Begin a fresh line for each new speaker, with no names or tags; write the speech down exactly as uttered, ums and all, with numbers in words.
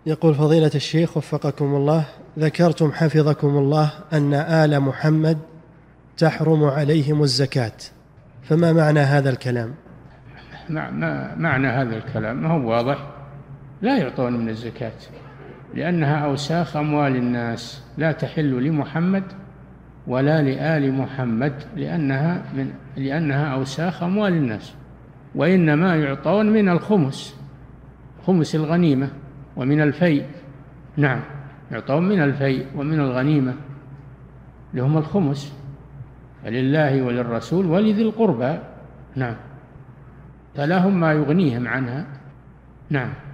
يقول فضيلة الشيخ وفقكم الله: ذكرتم حفظكم الله أن آل محمد تحرم عليهم الزكاة، فما معنى هذا الكلام؟
معنى هذا الكلام ما هو واضح، لا يعطون من الزكاة لأنها أوساخ أموال الناس، لا تحل لمحمد ولا لآل محمد، لأنها من لأنها أوساخ أموال الناس، وإنما يعطون من الخمس، خمس الغنيمة، ومن الفيء. نعم، يعطون من الفيء ومن الغنيمة لهم الخمس، فلله وللرسول ولذي القربى. نعم، فلهم ما يغنيهم عنها. نعم.